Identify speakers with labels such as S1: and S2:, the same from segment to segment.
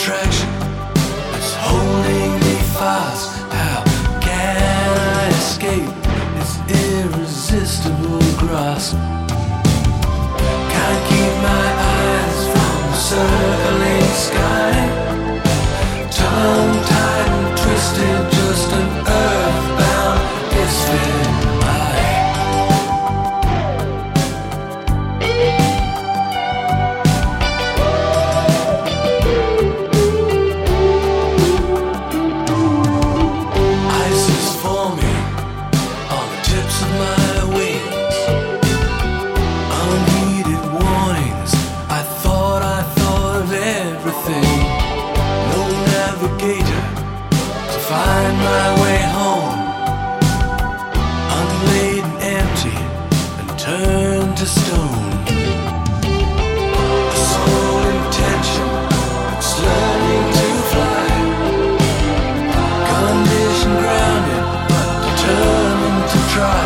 S1: attraction that's holding me fast. How can I escape its irresistible grasp? Can't keep my eyes from the circling sky. Tongue-tied and twisted, just an earthbound misfit. Find my way home, unladen, empty, and turned to stone. A sole intention, it's learning to fly. Condition grounded, but determined to try.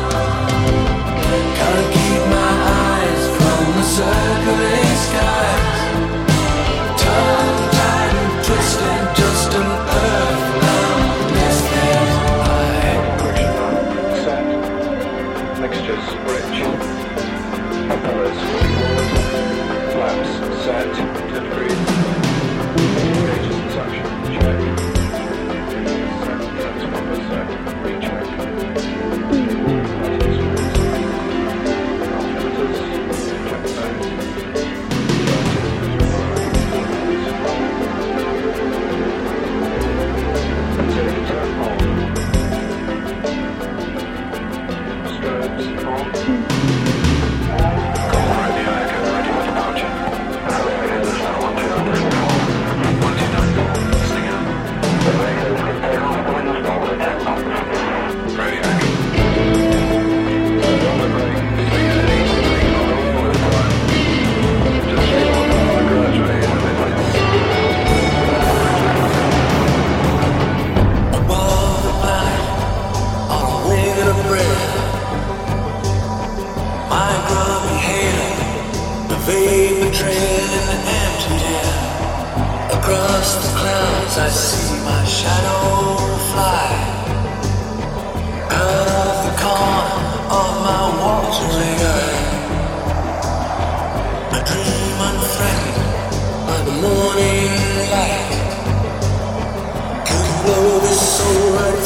S1: Can't keep my eyes from the circling skies. Tongue-tied and twisted, just an earth.
S2: Mixtures rich, propellers flaps set to degree, gauges and suction check, transformers set, recheck, filters, check zones, turn on.
S1: Vapor trail in the empty air. Across the clouds I see my shadow fly. Out of the corner of my watering eye, I dream unthreatened by the morning light. Could blow this soul right